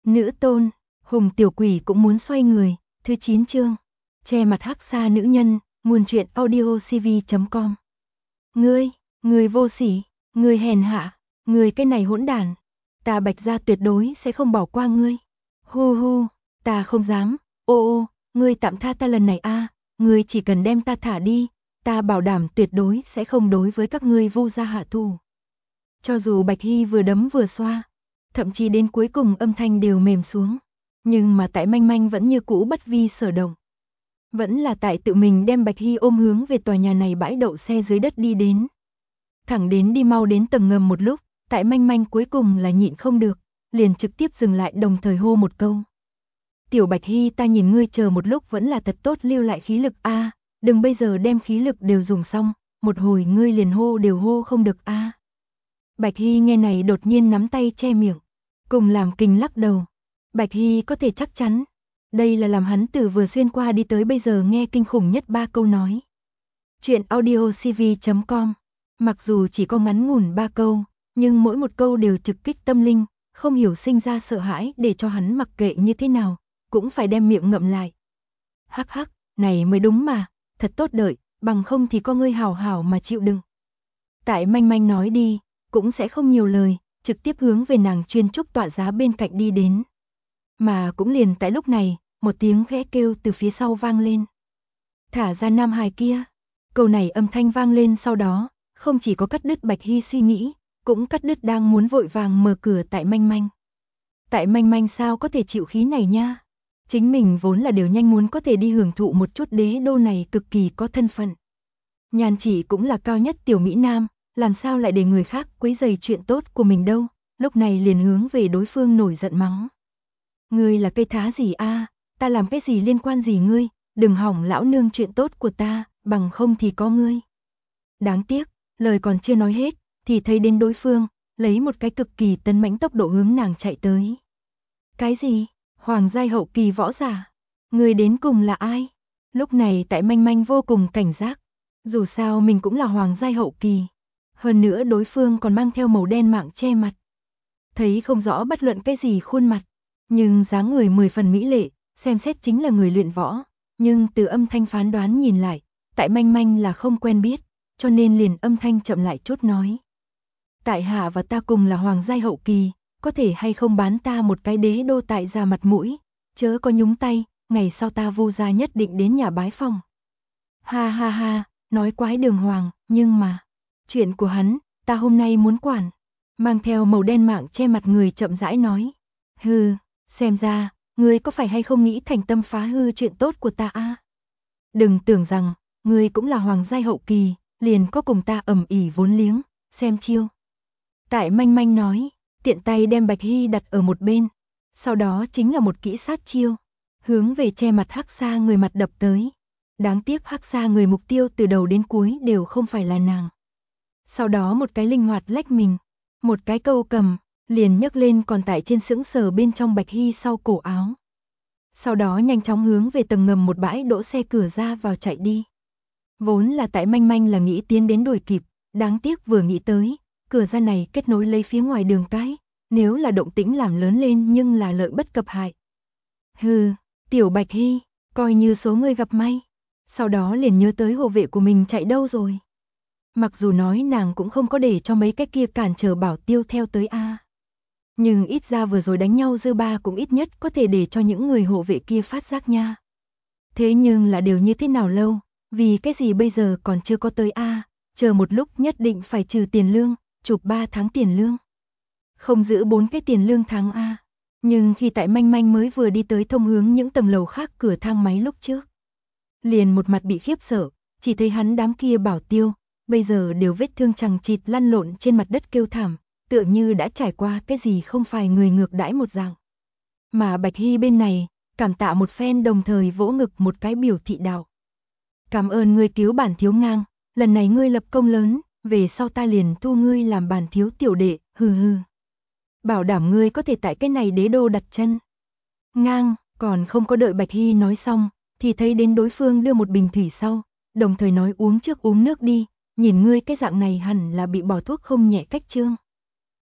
Nữ tôn, Hùng tiểu quỷ cũng muốn xoay người, thứ 9 chương. Che mặt hắc xa nữ nhân, nguồn truyện audiocv.com. Ngươi vô sỉ, ngươi hèn hạ, ngươi cái này hỗn đản, ta Bạch gia tuyệt đối sẽ không bỏ qua ngươi. Hu hu, ta không dám, ô, ngươi tạm tha ta lần này a, ngươi chỉ cần đem ta thả đi, ta bảo đảm tuyệt đối sẽ không đối với các ngươi Vu gia hạ thủ. Cho dù Bạch Hy vừa đấm vừa xoa, thậm chí đến cuối cùng âm thanh đều mềm xuống, nhưng mà tại Manh Manh vẫn như cũ bất vi sở động. Vẫn là tại tự mình đem Bạch Hy ôm hướng về tòa nhà này bãi đậu xe dưới đất đi đến. Thẳng đến đi mau đến tầng ngầm một lúc, tại Manh Manh cuối cùng là nhịn không được, liền trực tiếp dừng lại đồng thời hô một câu. Tiểu Bạch Hy, ta nhìn ngươi chờ một lúc vẫn là thật tốt lưu lại khí lực a, đừng bây giờ đem khí lực đều dùng xong, một hồi ngươi liền hô đều hô không được a. Bạch Hy nghe này đột nhiên nắm tay che miệng, cùng làm kình lắc đầu. Bạch Hy có thể chắc chắn, đây là làm hắn từ vừa xuyên qua đi tới bây giờ nghe kinh khủng nhất 3 câu nói. Chuyện audiocv.com. Mặc dù chỉ có ngắn ngủn 3 câu, nhưng mỗi một câu đều trực kích tâm linh, không hiểu sinh ra sợ hãi để cho hắn mặc kệ như thế nào, cũng phải đem miệng ngậm lại. Hắc hắc, này mới đúng mà, thật tốt đợi, bằng không thì có ngươi hảo hảo mà chịu đựng. Tại Manh Manh nói đi, cũng sẽ không nhiều lời, trực tiếp hướng về nàng chuyên trúc tọa giá bên cạnh đi đến. Mà cũng liền tại lúc này, một tiếng khẽ kêu từ phía sau vang lên. Thả ra nam hài kia. Câu này âm thanh vang lên sau đó, không chỉ có cắt đứt Bạch Hy suy nghĩ, cũng cắt đứt đang muốn vội vàng mở cửa tại Manh Manh. Tại Manh Manh sao có thể chịu khí này nha? Chính mình vốn là đều nhanh muốn có thể đi hưởng thụ một chút đế đô này cực kỳ có thân phận. Nhan Chỉ cũng là cao nhất tiểu Mỹ Nam, làm sao lại để người khác quấy rầy chuyện tốt của mình đâu, lúc này liền hướng về đối phương nổi giận mắng. Ngươi là cây thá gì a? Ta làm cái gì liên quan gì ngươi, đừng hỏng lão nương chuyện tốt của ta, bằng không thì có ngươi. Đáng tiếc, lời còn chưa nói hết, thì thấy đến đối phương, lấy một cái cực kỳ tấn mãnh tốc độ hướng nàng chạy tới. Cái gì? Hoàng giai hậu kỳ võ giả? Ngươi đến cùng là ai? Lúc này tại Manh Manh vô cùng cảnh giác, dù sao mình cũng là hoàng giai hậu kỳ. Hơn nữa đối phương còn mang theo màu đen mạng che mặt. Thấy không rõ bất luận cái gì khuôn mặt, nhưng dáng người 10 phần mỹ lệ, xem xét chính là người luyện võ, nhưng từ âm thanh phán đoán nhìn lại, tại Manh Manh là không quen biết, cho nên liền âm thanh chậm lại chút nói. Tại hạ và ta cùng là hoàng giai hậu kỳ, có thể hay không bán ta một cái đế đô tại gia mặt mũi, chớ có nhúng tay, ngày sau ta Vu gia nhất định đến nhà bái phòng. Ha ha ha, nói quái đường hoàng, nhưng mà, chuyện của hắn, ta hôm nay muốn quản. Mang theo màu đen mạng che mặt người chậm rãi nói. Hừ, xem ra, ngươi có phải hay không nghĩ thành tâm phá hư chuyện tốt của ta a? Đừng tưởng rằng, ngươi cũng là hoàng giai hậu kỳ, liền có cùng ta ầm ĩ vốn liếng, xem chiêu. Tại Manh Manh nói, tiện tay đem Bạch Hy đặt ở một bên, sau đó chính là một kỹ sát chiêu, hướng về che mặt hắc xa người mặt đập tới. Đáng tiếc hắc xa người mục tiêu từ đầu đến cuối đều không phải là nàng. Sau đó một cái linh hoạt lách mình, một cái câu cầm, liền nhấc lên còn tại trên sững sờ bên trong Bạch Hy sau cổ áo. Sau đó nhanh chóng hướng về tầng ngầm một bãi đỗ xe cửa ra vào chạy đi. Vốn là tại Manh Manh là nghĩ tiến đến đuổi kịp, đáng tiếc vừa nghĩ tới, cửa ra này kết nối lấy phía ngoài đường cái, nếu là động tĩnh làm lớn lên nhưng là lợi bất cập hại. Hừ, tiểu Bạch Hy, coi như số ngươi gặp may. Sau đó liền nhớ tới hộ vệ của mình chạy đâu rồi. Mặc dù nói nàng cũng không có để cho mấy cái kia cản trở bảo tiêu theo tới a, nhưng ít ra vừa rồi đánh nhau dư ba cũng ít nhất có thể để cho những người hộ vệ kia phát giác nha. Thế nhưng là đều như thế nào lâu, vì cái gì bây giờ còn chưa có tới a, chờ một lúc nhất định phải trừ tiền lương, chụp 3 tháng tiền lương. Không giữ 4 cái tiền lương tháng a. Nhưng khi tại Manh Manh mới vừa đi tới thông hướng những tầng lầu khác cửa thang máy lúc trước, liền một mặt bị khiếp sợ, chỉ thấy hắn đám kia bảo tiêu, bây giờ đều vết thương chằng chịt lăn lộn trên mặt đất kêu thảm, tựa như đã trải qua cái gì không phải người ngược đãi một dạng. Mà Bạch Hy bên này, cảm tạ một phen đồng thời vỗ ngực một cái biểu thị đạo. Cảm ơn ngươi cứu bản thiếu ngang, lần này ngươi lập công lớn, về sau ta liền thu ngươi làm bản thiếu tiểu đệ, hừ hừ. Bảo đảm ngươi có thể tại cái này đế đô đặt chân. Ngang, còn không có đợi Bạch Hy nói xong, thì thấy đến đối phương đưa một bình thủy sau, đồng thời nói uống trước uống nước đi, nhìn ngươi cái dạng này hẳn là bị bỏ thuốc không nhẹ cách trương.